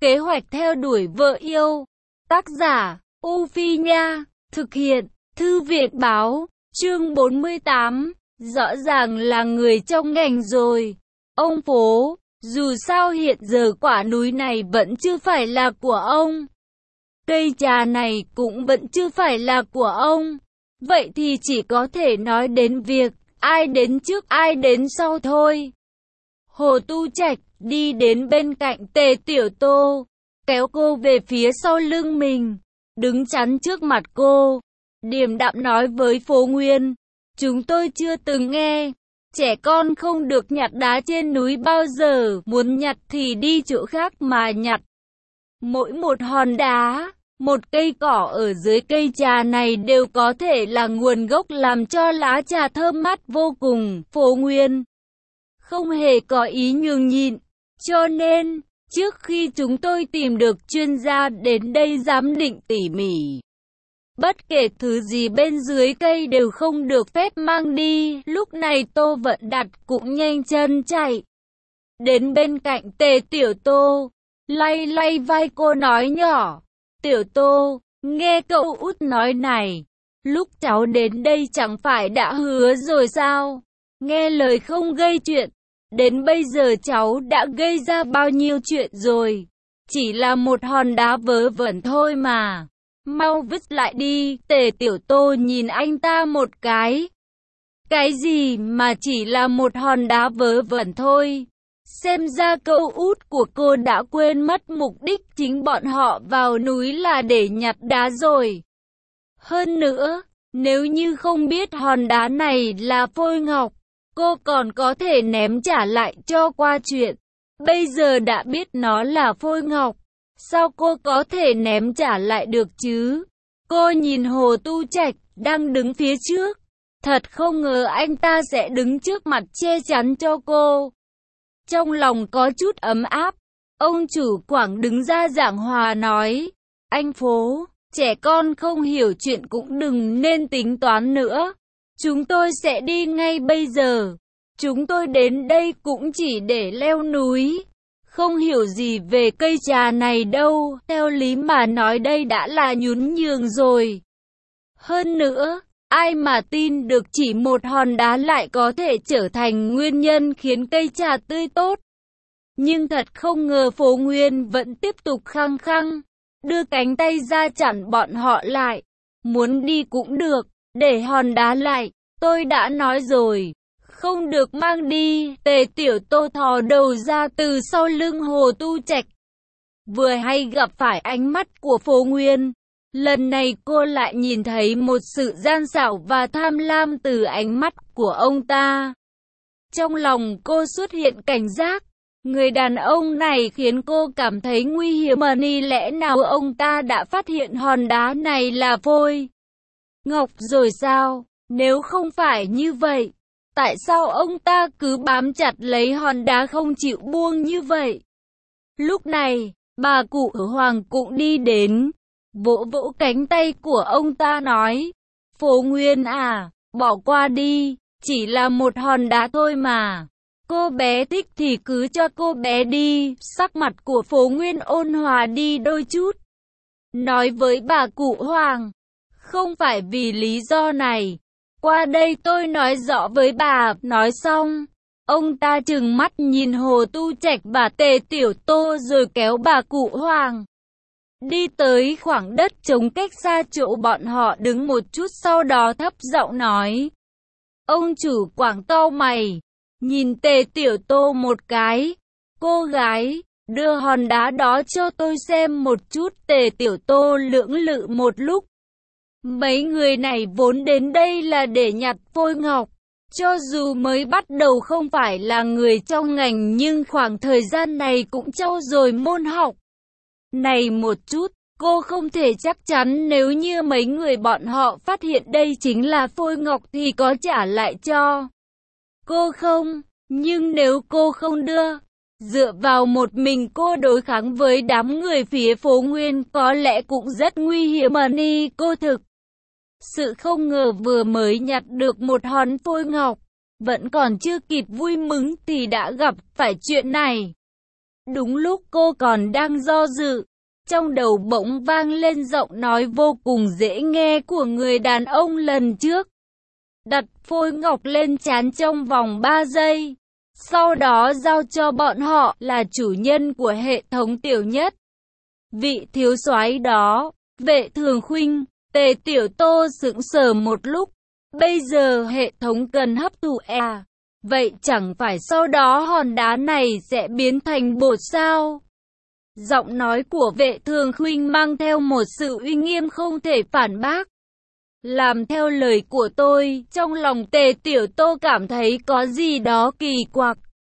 Kế hoạch theo đuổi vợ yêu. Tác giả, U Phi Nha. Thực hiện, Thư viện Báo. Chương 48. Rõ ràng là người trong ngành rồi. Ông Phố, dù sao hiện giờ quả núi này vẫn chưa phải là của ông. Cây trà này cũng vẫn chưa phải là của ông. Vậy thì chỉ có thể nói đến việc ai đến trước ai đến sau thôi. Hồ Tu Trạch đi đến bên cạnh Tề Tiểu Tô, kéo cô về phía sau lưng mình, đứng chắn trước mặt cô, điềm đạm nói với Phố Nguyên, chúng tôi chưa từng nghe, trẻ con không được nhặt đá trên núi bao giờ, muốn nhặt thì đi chỗ khác mà nhặt. Mỗi một hòn đá, một cây cỏ ở dưới cây trà này đều có thể là nguồn gốc làm cho lá trà thơm mát vô cùng. Phố Nguyên không hề có ý nhường nhịn, cho nên, trước khi chúng tôi tìm được chuyên gia đến đây giám định tỉ mỉ, bất kể thứ gì bên dưới cây đều không được phép mang đi. Lúc này Tô Vận Đạt cũng nhanh chân chạy đến bên cạnh Tề Tiểu Tô, lay lay vai cô nói nhỏ, Tiểu Tô, nghe cậu út nói này, lúc cháu đến đây chẳng phải đã hứa rồi sao? Nghe lời không gây chuyện, đến bây giờ cháu đã gây ra bao nhiêu chuyện rồi, chỉ là một hòn đá vớ vẩn thôi mà, mau vứt lại đi. Tề Tiểu Tô nhìn anh ta một cái gì mà chỉ là một hòn đá vớ vẩn thôi? Xem ra cậu út của cô đã quên mất mục đích chính bọn họ vào núi là để nhặt đá rồi. Hơn nữa, nếu như không biết hòn đá này là phôi ngọc, cô còn có thể ném trả lại cho qua chuyện. Bây giờ đã biết nó là phôi ngọc, sao cô có thể ném trả lại được chứ? Cô nhìn Hồ Tu Trạch đang đứng phía trước, thật không ngờ anh ta sẽ đứng trước mặt che chắn cho cô. Trong lòng có chút ấm áp, ông chủ Quảng đứng ra giảng hòa nói, anh Phố, trẻ con không hiểu chuyện cũng đừng nên tính toán nữa. Chúng tôi sẽ đi ngay bây giờ. Chúng tôi đến đây cũng chỉ để leo núi, không hiểu gì về cây trà này đâu. Theo lý mà nói đây đã là nhún nhường rồi. Hơn nữa, ai mà tin được chỉ một hòn đá lại có thể trở thành nguyên nhân khiến cây trà tươi tốt. Nhưng thật không ngờ Phố Nguyên vẫn tiếp tục khăng khăng, đưa cánh tay ra chặn bọn họ lại. Muốn đi cũng được, để hòn đá lại, tôi đã nói rồi, không được mang đi. Tề Tiểu Tô thò đầu ra từ sau lưng Hồ Tu Trạch. Vừa hay gặp phải ánh mắt của Phố Nguyên, lần này cô lại nhìn thấy một sự gian xảo và tham lam từ ánh mắt của ông ta. Trong lòng cô xuất hiện cảnh giác. Người đàn ông này khiến cô cảm thấy nguy hiểm. Lẽ nào ông ta đã phát hiện hòn đá này là phôi ngọc rồi sao? Nếu không phải như vậy, tại sao ông ta cứ bám chặt lấy hòn đá không chịu buông như vậy? Lúc này, bà cụ Hoàng cũng đi đến, vỗ vỗ cánh tay của ông ta nói, Phố Nguyên à, bỏ qua đi, chỉ là một hòn đá thôi mà. Cô bé thích thì cứ cho cô bé đi. Sắc mặt của Phố Nguyên ôn hòa đi đôi chút, nói với bà cụ Hoàng, không phải vì lý do này, qua đây tôi nói rõ với bà. Nói xong, ông ta trừng mắt nhìn Hồ Tu Trạch và Tề Tiểu Tô rồi kéo bà cụ Hoàng đi tới khoảng đất trống cách xa chỗ bọn họ đứng một chút, sau đó thấp giọng nói, ông chủ Quảng cau mày, nhìn Tề Tiểu Tô một cái, cô gái, đưa hòn đá đó cho tôi xem một chút. Tề Tiểu Tô lưỡng lự một lúc, mấy người này vốn đến đây là để nhặt phôi ngọc, cho dù mới bắt đầu không phải là người trong ngành nhưng khoảng thời gian này cũng trau dồi môn học này một chút. Cô không thể chắc chắn nếu như mấy người bọn họ phát hiện đây chính là phôi ngọc thì có trả lại cho cô không, nhưng nếu cô không đưa, dựa vào một mình cô đối kháng với đám người phía Phố Nguyên có lẽ cũng rất nguy hiểm. Cô thực sự không ngờ vừa mới nhặt được một hòn phôi ngọc, vẫn còn chưa kịp vui mừng thì đã gặp phải chuyện này. Đúng lúc cô còn đang do dự, trong đầu bỗng vang lên giọng nói vô cùng dễ nghe của người đàn ông lần trước. Đặt phôi ngọc lên trán trong vòng 3 giây. Sau đó giao cho bọn họ là chủ nhân của hệ thống tiểu nhất. Vị thiếu soái đó, Vệ Thường Khuynh, Tề Tiểu Tô sững sờ một lúc. Bây giờ hệ thống cần hấp thụ à? Vậy chẳng phải sau đó hòn đá này sẽ biến thành bột sao? Giọng nói của Vệ Thường Khuynh mang theo một sự uy nghiêm không thể phản bác. Làm theo lời của tôi, trong lòng Tề Tiểu Tô cảm thấy có gì đó kỳ quặc.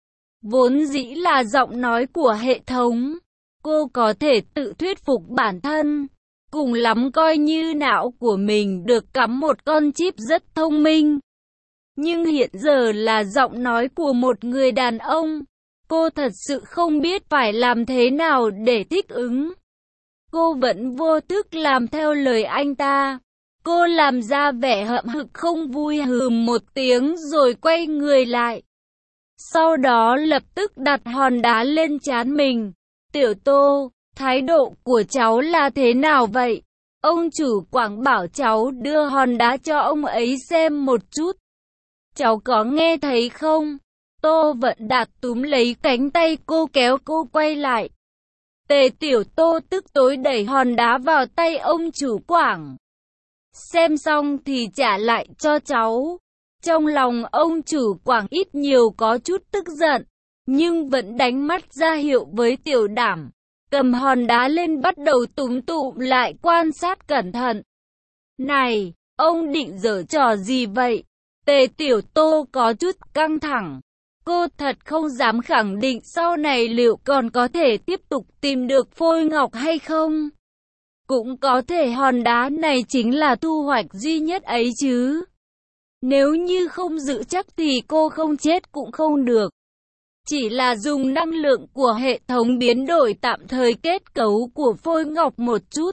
Vốn dĩ là giọng nói của hệ thống, cô có thể tự thuyết phục bản thân. Cùng lắm coi như não của mình được cắm một con chip rất thông minh. Nhưng hiện giờ là giọng nói của một người đàn ông. Cô thật sự không biết phải làm thế nào để thích ứng. Cô vẫn vô thức làm theo lời anh ta. Cô làm ra vẻ hậm hực không vui hừm một tiếng rồi quay người lại. Sau đó lập tức đặt hòn đá lên trán mình. Tiểu Tô, thái độ của cháu là thế nào vậy? Ông chủ Quảng bảo cháu đưa hòn đá cho ông ấy xem một chút. Cháu có nghe thấy không? Tô Vận Đạt túm lấy cánh tay cô kéo cô quay lại. Tề Tiểu Tô tức tối đẩy hòn đá vào tay ông chủ Quảng. Xem xong thì trả lại cho cháu. Trong lòng ông chủ Quảng ít nhiều có chút tức giận, nhưng vẫn đánh mắt ra hiệu với Tiểu Đảm. Cầm hòn đá lên bắt đầu túm tụm lại quan sát cẩn thận. Này, ông định giở trò gì vậy? Tề Tiểu Tô có chút căng thẳng. Cô thật không dám khẳng định sau này liệu còn có thể tiếp tục tìm được phôi ngọc hay không. Cũng có thể hòn đá này chính là thu hoạch duy nhất ấy chứ. Nếu như không giữ chắc thì cô không chết cũng không được. Chỉ là dùng năng lượng của hệ thống biến đổi tạm thời kết cấu của phôi ngọc một chút.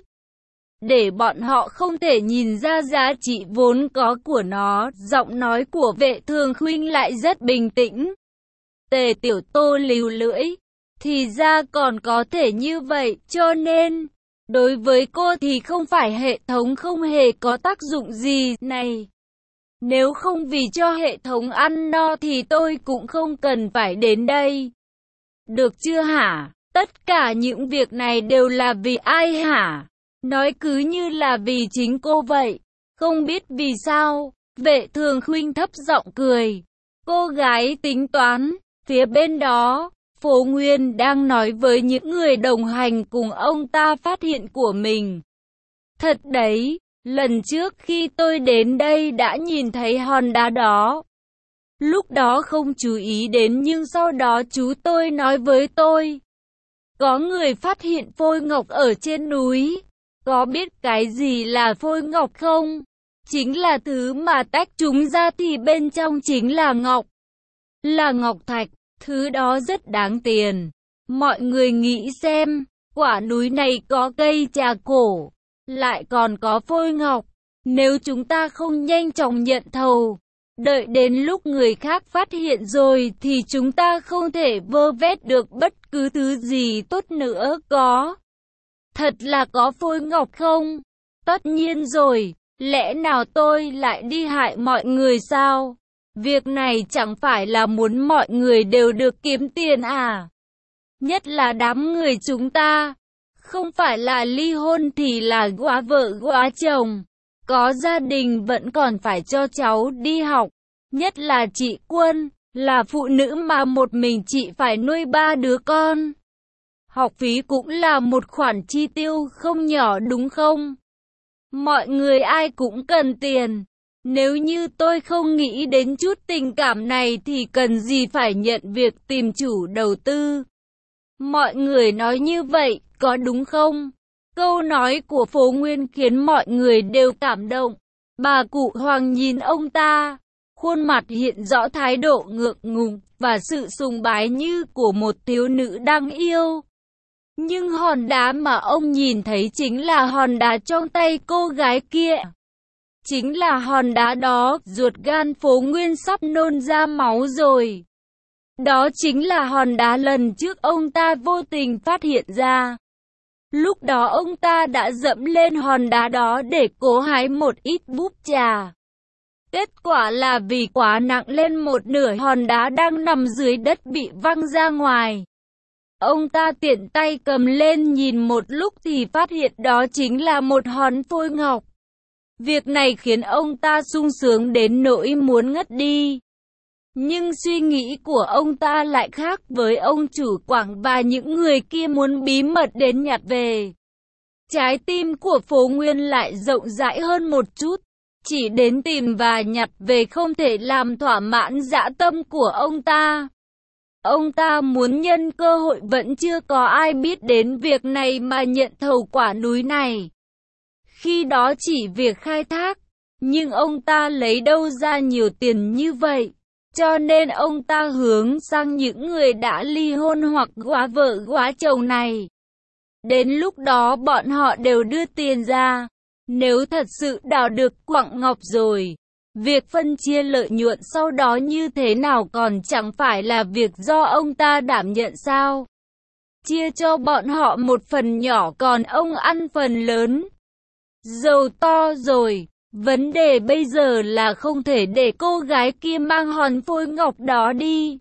Để bọn họ không thể nhìn ra giá trị vốn có của nó. Giọng nói của Vệ Thường Khuynh lại rất bình tĩnh. Tề Tiểu Tô líu lưỡi. Thì ra còn có thể như vậy, cho nên đối với cô thì không phải hệ thống không hề có tác dụng gì này. Nếu không vì cho hệ thống ăn no thì tôi cũng không cần phải đến đây. Được chưa hả? Tất cả những việc này đều là vì ai hả? Nói cứ như là vì chính cô vậy. Không biết vì sao? Vệ Thường Khuynh thấp giọng cười. Cô gái tính toán. Phía bên đó, Phố Nguyên đang nói với những người đồng hành cùng ông ta phát hiện của mình. Thật đấy, lần trước khi tôi đến đây đã nhìn thấy hòn đá đó. Lúc đó không chú ý đến nhưng sau đó chú tôi nói với tôi. Có người phát hiện phôi ngọc ở trên núi. Có biết cái gì là phôi ngọc không? Chính là thứ mà tách chúng ra thì bên trong chính là ngọc. Là ngọc thạch. Thứ đó rất đáng tiền. Mọi người nghĩ xem, quả núi này có cây trà cổ, lại còn có phôi ngọc. Nếu chúng ta không nhanh chóng nhận thầu, đợi đến lúc người khác phát hiện rồi thì chúng ta không thể vơ vét được bất cứ thứ gì tốt nữa có. Thật là có phôi ngọc không? Tất nhiên rồi, lẽ nào tôi lại đi hại mọi người sao? Việc này chẳng phải là muốn mọi người đều được kiếm tiền à? Nhất là đám người chúng ta. Không phải là ly hôn thì là góa vợ góa chồng. Có gia đình vẫn còn phải cho cháu đi học. Nhất là chị Quân, là phụ nữ mà một mình chị phải nuôi 3 đứa con. Học phí cũng là một khoản chi tiêu không nhỏ đúng không? Mọi người ai cũng cần tiền. Nếu như tôi không nghĩ đến chút tình cảm này thì cần gì phải nhận việc tìm chủ đầu tư. Mọi người nói như vậy, có đúng không? Câu nói của Phố Nguyên khiến mọi người đều cảm động. Bà cụ Hoàng nhìn ông ta, khuôn mặt hiện rõ thái độ ngượng ngùng và sự sùng bái như của một thiếu nữ đang yêu. Nhưng hòn đá mà ông nhìn thấy chính là hòn đá trong tay cô gái kia. Chính là hòn đá đó, ruột gan Phố Nguyên sắp nôn ra máu rồi. Đó chính là hòn đá lần trước ông ta vô tình phát hiện ra. Lúc đó ông ta đã dẫm lên hòn đá đó để cố hái một ít búp trà. Kết quả là vì quá nặng lên, một nửa hòn đá đang nằm dưới đất bị văng ra ngoài. Ông ta tiện tay cầm lên nhìn một lúc thì phát hiện đó chính là một hòn phôi ngọc. Việc này khiến ông ta sung sướng đến nỗi muốn ngất đi. Nhưng suy nghĩ của ông ta lại khác với ông chủ quảng và những người kia muốn bí mật đến nhặt về. Trái tim của Phố Nguyên lại rộng rãi hơn một chút. Chỉ đến tìm và nhặt về không thể làm thỏa mãn dã tâm của ông ta. Ông ta muốn nhân cơ hội vẫn chưa có ai biết đến việc này mà nhận thầu quả núi này. Khi đó chỉ việc khai thác, nhưng ông ta lấy đâu ra nhiều tiền như vậy. Cho nên ông ta hướng sang những người đã ly hôn hoặc góa vợ góa chồng này. Đến lúc đó bọn họ đều đưa tiền ra. Nếu thật sự đào được quặng ngọc rồi, việc phân chia lợi nhuận sau đó như thế nào còn chẳng phải là việc do ông ta đảm nhận sao? Chia cho bọn họ một phần nhỏ còn ông ăn phần lớn. Giàu to rồi, vấn đề bây giờ là không thể để cô gái kia mang hòn phôi ngọc đó đi.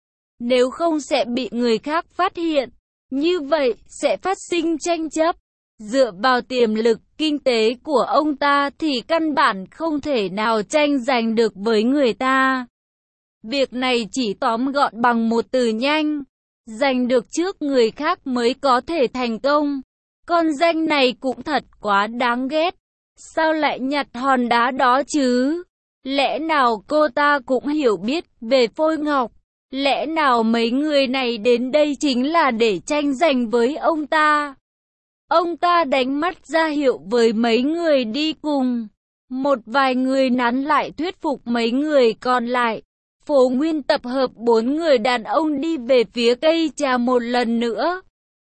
Nếu không sẽ bị người khác phát hiện, như vậy sẽ phát sinh tranh chấp. Dựa vào tiềm lực kinh tế của ông ta thì căn bản không thể nào tranh giành được với người ta. Việc này chỉ tóm gọn bằng một từ: nhanh. Giành được trước người khác mới có thể thành công. Con danh này cũng thật quá đáng ghét. Sao lại nhặt hòn đá đó chứ? Lẽ nào cô ta cũng hiểu biết về phôi ngọc? Lẽ nào mấy người này đến đây chính là để tranh giành với ông ta? Ông ta đánh mắt ra hiệu với mấy người đi cùng. Một vài người nắn lại thuyết phục mấy người còn lại. Phố Nguyên tập hợp 4 người đàn ông đi về phía cây trà một lần nữa.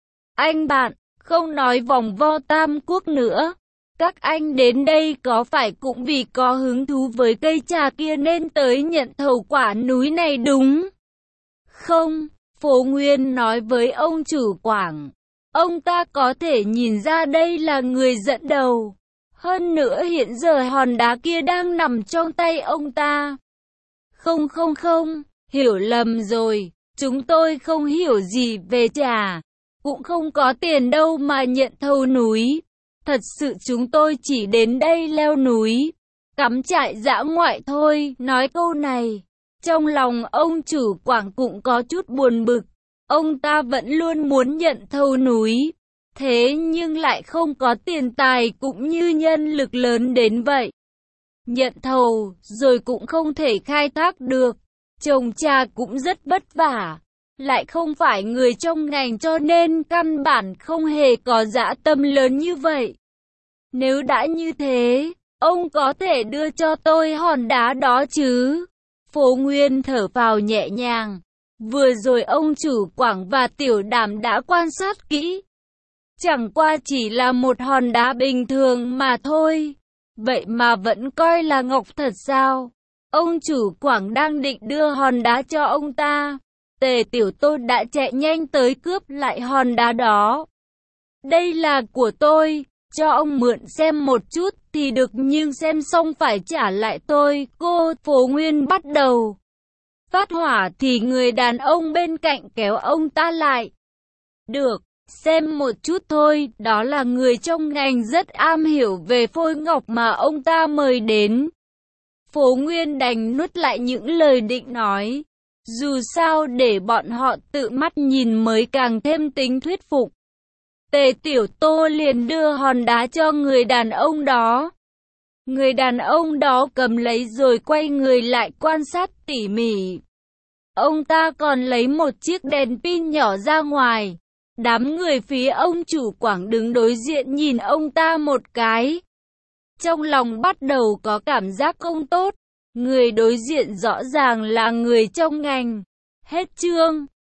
Anh bạn, không nói vòng vo Tam Quốc nữa. Các anh đến đây có phải cũng vì có hứng thú với cây trà kia nên tới nhận thầu quả núi này đúng không? Phố Nguyên nói với ông chủ quảng. Ông ta có thể nhìn ra đây là người dẫn đầu. Hơn nữa hiện giờ hòn đá kia đang nằm trong tay ông ta. Không, hiểu lầm rồi. Chúng tôi không hiểu gì về trà. Cũng không có tiền đâu mà nhận thầu núi. Thật sự chúng tôi chỉ đến đây leo núi, cắm trại dã ngoại thôi. Nói câu này, trong lòng ông chủ quảng cũng có chút buồn bực. Ông ta vẫn luôn muốn nhận thầu núi, thế nhưng lại không có tiền tài cũng như nhân lực lớn đến vậy. Nhận thầu rồi cũng không thể khai thác được. Trồng trà cũng rất vất vả, lại không phải người trong ngành cho nên căn bản không hề có dã tâm lớn như vậy. Nếu đã như thế, ông có thể đưa cho tôi hòn đá đó chứ? Phố Nguyên thở phào nhẹ nhàng. Vừa rồi ông chủ quảng và tiểu đảm đã quan sát kỹ. Chẳng qua chỉ là một hòn đá bình thường mà thôi. Vậy mà vẫn coi là ngọc thật sao? Ông chủ quảng đang định đưa hòn đá cho ông ta. Tề Tiểu Tôn đã chạy nhanh tới cướp lại hòn đá đó. Đây là của tôi, cho ông mượn xem một chút thì được nhưng xem xong phải trả lại tôi. Cô Phố Nguyên bắt đầu phát hỏa thì người đàn ông bên cạnh kéo ông ta lại. Được, xem một chút thôi, đó là người trong ngành rất am hiểu về phôi ngọc mà ông ta mời đến. Phố Nguyên đành nuốt lại những lời định nói. Dù sao để bọn họ tự mắt nhìn mới càng thêm tính thuyết phục. Tề Tiểu Tô liền đưa hòn đá cho người đàn ông đó. Người đàn ông đó cầm lấy rồi quay người lại quan sát tỉ mỉ. Ông ta còn lấy một chiếc đèn pin nhỏ ra ngoài. Đám người phía ông chủ quảng đứng đối diện nhìn ông ta một cái. Trong lòng bắt đầu có cảm giác không tốt. Người đối diện rõ ràng là người trong ngành. Hết chương.